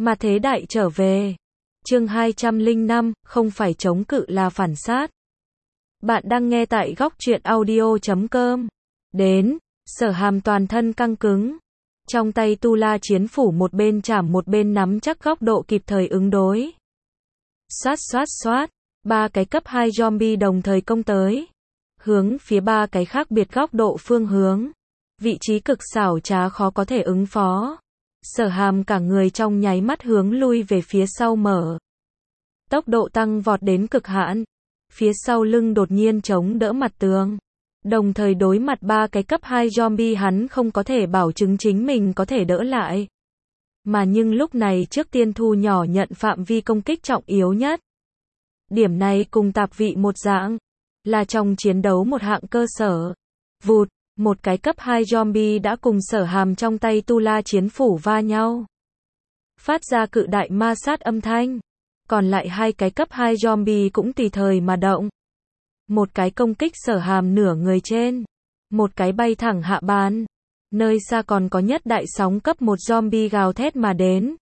Mà thế đại trở về. Chương 205, không phải chống cự là phản sát. Bạn đang nghe tại góc truyện audio.com. Đến, Sở Hàm toàn thân căng cứng. Trong tay tu la chiến phủ một bên chảm một bên nắm chắc góc độ kịp thời ứng đối. Xoát xoát xoát, ba cái cấp 2 zombie đồng thời công tới. Hướng phía ba cái khác biệt góc độ phương hướng. Vị trí cực xảo trá khó có thể ứng phó. Sở Hàm cả người trong nháy mắt hướng lui về phía sau mở. Tốc độ tăng vọt đến cực hạn. Phía sau lưng đột nhiên chống đỡ mặt tường. Đồng thời đối mặt ba cái cấp 2 zombie hắn không có thể bảo chứng chính mình có thể đỡ lại. Mà nhưng lúc này trước tiên thu nhỏ nhận phạm vi công kích trọng yếu nhất. Điểm này cùng tạp vị một dạng. Là trong chiến đấu một hạng cơ sở. Vụt, một cái cấp 2 zombie đã cùng Sở Hàm trong tay tu la chiến phủ va nhau. Phát ra cự đại ma sát âm thanh. Còn lại hai cái cấp 2 zombie cũng tùy thời mà động. Một cái công kích Sở Hàm nửa người trên. Một cái bay thẳng hạ bàn. Nơi xa còn có nhất đại sóng cấp 1 zombie gào thét mà đến.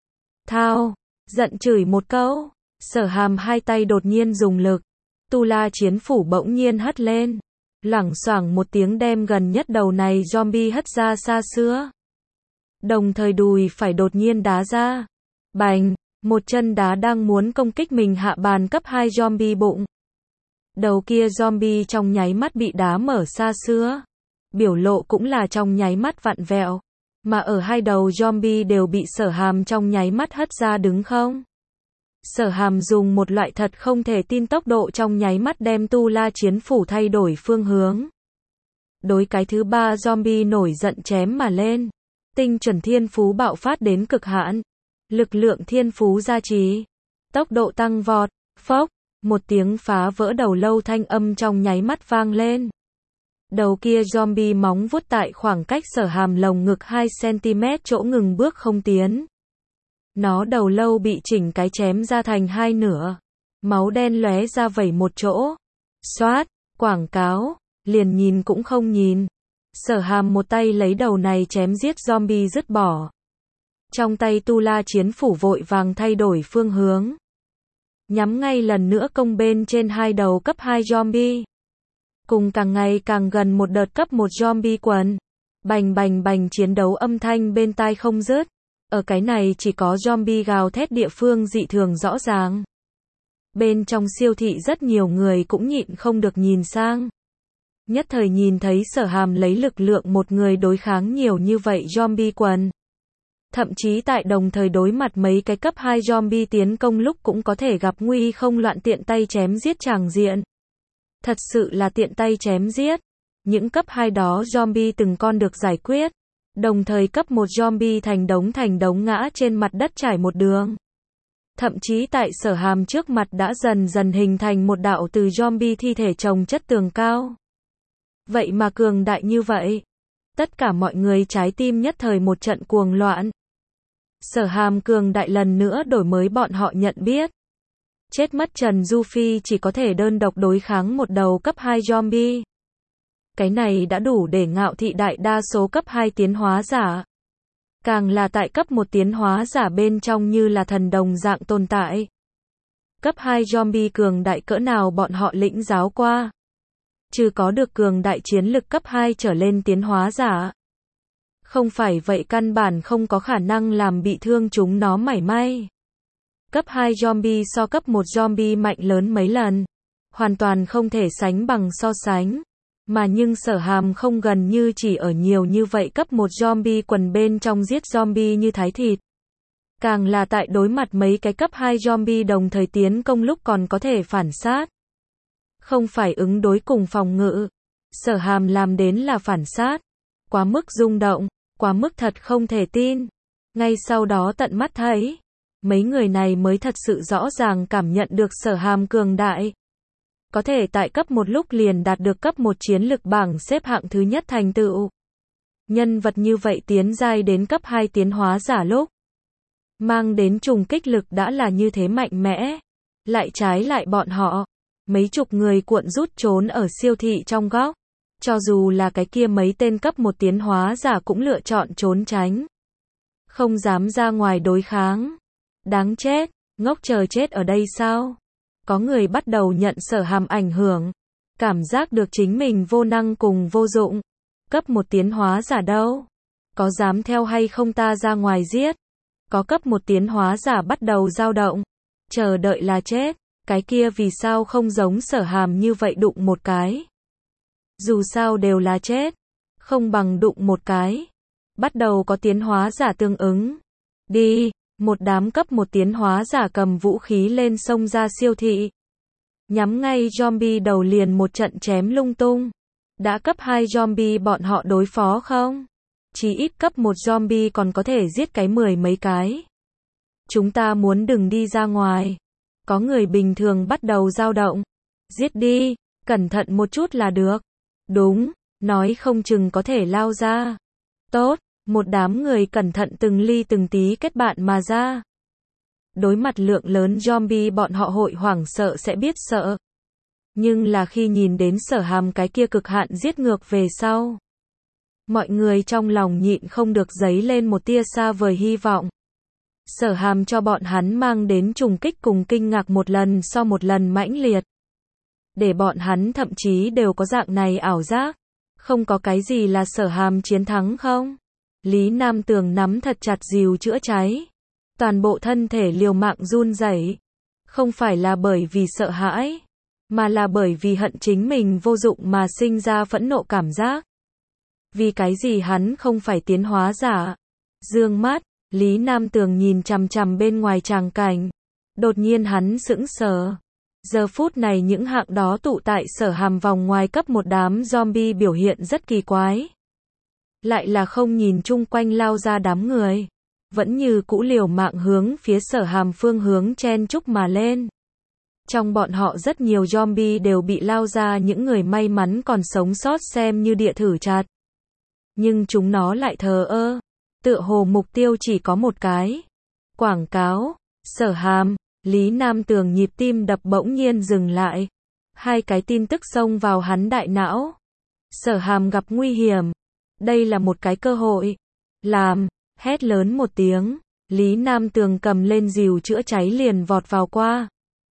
Thao, giận chửi một câu. Sở Hàm hai tay đột nhiên dùng lực. Tu la chiến phủ bỗng nhiên hất lên. Loảng xoảng một tiếng đem gần nhất đầu này zombie hất ra xa xưa. Đồng thời đùi phải đột nhiên đá ra. Bành, một chân đá đang muốn công kích mình hạ bàn cấp 2 zombie bụng. Đầu kia zombie trong nháy mắt bị đá mở xa xưa. Biểu lộ cũng là trong nháy mắt vặn vẹo. Mà ở hai đầu zombie đều bị Sở Hàm trong nháy mắt hất ra đứng không. Sở Hàm dùng một loại thật không thể tin tốc độ trong nháy mắt đem tu la chiến phủ thay đổi phương hướng. Đối cái thứ ba zombie nổi giận chém mà lên. Tinh chuẩn thiên phú bạo phát đến cực hạn. Lực lượng thiên phú gia trì. Tốc độ tăng vọt. Phốc, một tiếng phá vỡ đầu lâu thanh âm trong nháy mắt vang lên. Đầu kia zombie móng vuốt tại khoảng cách Sở Hàm lồng ngực 2cm chỗ ngừng bước không tiến. Nó đầu lâu bị chỉnh cái chém ra thành hai nửa. Máu đen lóe ra vẩy một chỗ. Xoát, quảng cáo, liền nhìn cũng không nhìn. Sở Hàm một tay lấy đầu này chém giết zombie dứt bỏ. Trong tay tu la chiến phủ vội vàng thay đổi phương hướng. Nhắm ngay lần nữa công bên trên hai đầu cấp 2 zombie. Cùng càng ngày càng gần một đợt cấp 1 zombie quần. Bành bành bành chiến đấu âm thanh bên tai không dứt. Ở cái này chỉ có zombie gào thét địa phương dị thường rõ ràng. Bên trong siêu thị rất nhiều người cũng nhịn không được nhìn sang. Nhất thời nhìn thấy Sở Hàm lấy lực lượng một người đối kháng nhiều như vậy zombie quần. Thậm chí tại đồng thời đối mặt mấy cái cấp 2 zombie tiến công lúc cũng có thể gặp nguy không loạn tiện tay chém giết tràng diện. Thật sự là tiện tay chém giết. Những cấp 2 đó zombie từng con được giải quyết. Đồng thời cấp 1 zombie thành đống ngã trên mặt đất trải một đường. Thậm chí tại Sở Hàm trước mặt đã dần dần hình thành một đạo từ zombie thi thể chồng chất tường cao. Vậy mà cường đại như vậy. Tất cả mọi người trái tim nhất thời một trận cuồng loạn. Sở Hàm cường đại lần nữa đổi mới bọn họ nhận biết. Chết mất Trần Du Phi chỉ có thể đơn độc đối kháng một đầu cấp 2 zombie. Cái này đã đủ để ngạo thị đại đa số cấp 2 tiến hóa giả. Càng là tại cấp 1 tiến hóa giả bên trong như là thần đồng dạng tồn tại. Cấp 2 zombie cường đại cỡ nào bọn họ lĩnh giáo qua. Trừ có được cường đại chiến lực cấp 2 trở lên tiến hóa giả. Không phải vậy căn bản không có khả năng làm bị thương chúng nó mảy may. Cấp 2 zombie so cấp 1 zombie mạnh lớn mấy lần. Hoàn toàn không thể sánh bằng so sánh. Mà nhưng Sở Hàm không gần như chỉ ở nhiều như vậy cấp 1 zombie quần bên trong giết zombie như thái thịt. Càng là tại đối mặt mấy cái cấp 2 zombie đồng thời tiến công lúc còn có thể phản sát. Không phải ứng đối cùng phòng ngự. Sở Hàm làm đến là phản sát. Quá mức rung động, quá mức thật không thể tin. Ngay sau đó tận mắt thấy. Mấy người này mới thật sự rõ ràng cảm nhận được Sở Hàm cường đại. Có thể tại cấp 1 lúc liền đạt được cấp 1 chiến lực bảng xếp hạng thứ nhất thành tựu. Nhân vật như vậy tiến giai đến cấp 2 tiến hóa giả lúc. Mang đến trùng kích lực đã là như thế mạnh mẽ. Lại trái lại bọn họ. Mấy chục người cuộn rút trốn ở siêu thị trong góc. Cho dù là cái kia mấy tên cấp 1 tiến hóa giả cũng lựa chọn trốn tránh. không dám ra ngoài đối kháng. Đáng chết, ngốc chờ chết ở đây sao? Có người bắt đầu nhận Sở Hàm ảnh hưởng, cảm giác được chính mình vô năng cùng vô dụng. Cấp 1 tiến hóa giả đâu? Có dám theo hay không ta ra ngoài giết? Có cấp 1 tiến hóa giả bắt đầu dao động, chờ đợi là chết. Cái kia vì sao không giống Sở Hàm như vậy đụng một cái? Dù sao đều là chết, không bằng đụng một cái. Bắt đầu có tiến hóa giả tương ứng. Đi, một đám cấp 1 tiến hóa giả cầm vũ khí lên xông ra siêu thị. Nhắm ngay zombie đầu liền một trận chém lung tung. Đã cấp 2 zombie bọn họ đối phó không? Chỉ ít cấp 1 zombie còn có thể giết cái 10 mấy cái. Chúng ta muốn đừng đi ra ngoài. Có người bình thường bắt đầu dao động. Giết đi, cẩn thận một chút là được. Đúng, nói không chừng có thể lao ra. Tốt, một đám người cẩn thận từng ly từng tí kết bạn mà ra. Đối mặt lượng lớn zombie bọn họ hội hoảng sợ sẽ biết sợ. Nhưng là khi nhìn đến Sở Hàm cái kia cực hạn giết ngược về sau, mọi người trong lòng nhịn không được dấy lên một tia xa vời hy vọng. Sở Hàm cho bọn hắn mang đến trùng kích cùng kinh ngạc một lần so một lần mãnh liệt. Để bọn hắn thậm chí đều có dạng này ảo giác. Không có cái gì là Sở Hàm chiến thắng không? Lý Nam Tường nắm thật chặt rìu chữa cháy. Toàn bộ thân thể liều mạng run rẩy. Không phải là bởi vì sợ hãi, mà là bởi vì hận chính mình vô dụng mà sinh ra phẫn nộ cảm giác. Vì cái gì hắn không phải tiến hóa giả? Dương mắt, Lý Nam Tường nhìn chằm chằm bên ngoài tràng cảnh. Đột nhiên hắn sững sờ. Giờ phút này những hạng đó tụ tại Sở Hàm vòng ngoài cấp 1 đám zombie biểu hiện rất kỳ quái. Lại là không nhìn chung quanh lao ra đám người. Vẫn như cũ liều mạng hướng phía Sở Hàm phương hướng chen chúc mà lên. Trong bọn họ rất nhiều zombie đều bị lao ra những người may mắn còn sống sót xem như địa thử chặt. Nhưng chúng nó lại thờ ơ. Tựa hồ mục tiêu chỉ có một cái. Quảng cáo, Sở Hàm, Lý Nam Tường nhịp tim đập bỗng nhiên dừng lại. Hai cái tin tức xông vào hắn đại não. Sở Hàm gặp nguy hiểm. Đây là một cái cơ hội. Làm, hét lớn một tiếng. Lý Nam Tường cầm lên rìu chữa cháy liền vọt vào qua.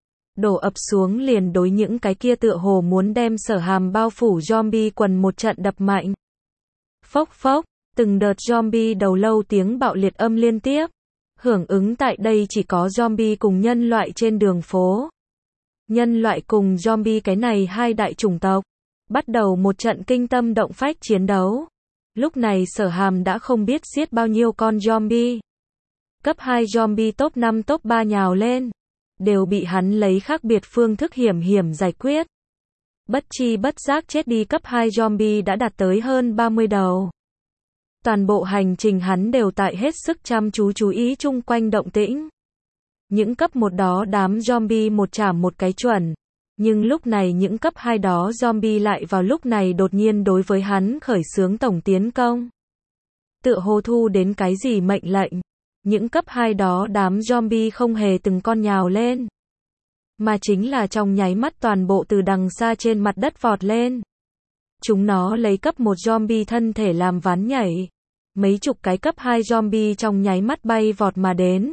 Đổ ập xuống liền đối những cái kia tựa hồ muốn đem Sở Hàm bao phủ zombie quần một trận đập mạnh. Phốc phốc, từng đợt zombie đầu lâu tiếng bạo liệt âm liên tiếp. Hưởng ứng tại đây chỉ có zombie cùng nhân loại trên đường phố. Nhân loại cùng zombie cái này hai đại chủng tộc. Bắt đầu một trận kinh tâm động phách chiến đấu. Lúc này Sở Hàm đã không biết giết bao nhiêu con zombie. Cấp 2 zombie top 5 top 3 nhào lên. Đều bị hắn lấy khác biệt phương thức hiểm giải quyết. Bất chi bất giác chết đi cấp 2 zombie đã đạt tới hơn 30 đầu. Toàn bộ hành trình hắn đều tại hết sức chăm chú ý chung quanh động tĩnh. Những cấp 1 đó đám zombie một chảm một cái chuẩn. Nhưng lúc này những cấp 2 đó zombie lại vào lúc này đột nhiên đối với hắn khởi xướng tổng tiến công. Tựa hồ thu đến cái gì mệnh lệnh. Những cấp 2 đó đám zombie không hề từng con nhào lên. Mà chính là trong nháy mắt toàn bộ từ đằng xa trên mặt đất vọt lên. Chúng nó lấy cấp 1 zombie thân thể làm ván nhảy. Mấy chục cái cấp 2 zombie trong nháy mắt bay vọt mà đến.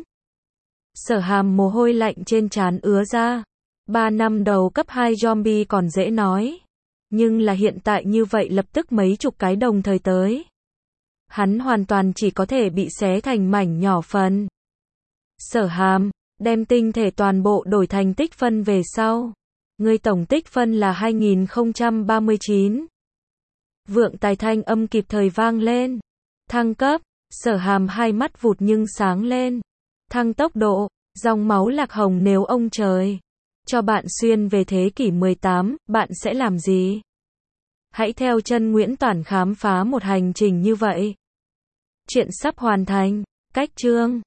Sở Hàm mồ hôi lạnh trên trán ứa ra. 3 năm đầu cấp 2 zombie còn dễ nói. Nhưng là hiện tại như vậy lập tức mấy chục cái đồng thời tới. Hắn hoàn toàn chỉ có thể bị xé thành mảnh nhỏ phần. Sở Hàm, đem tinh thể toàn bộ đổi thành tích phân về sau. Ngươi tổng tích phân là 2039. Vượng tài thanh âm kịp thời vang lên. Thăng cấp, Sở Hàm hai mắt vụt nhưng sáng lên. Thăng tốc độ, dòng máu lạc hồng nếu ông trời cho bạn xuyên về thế kỷ 18, bạn sẽ làm gì? Hãy theo chân Nguyễn Toản khám phá một hành trình như vậy. Chuyện sắp hoàn thành, cách chương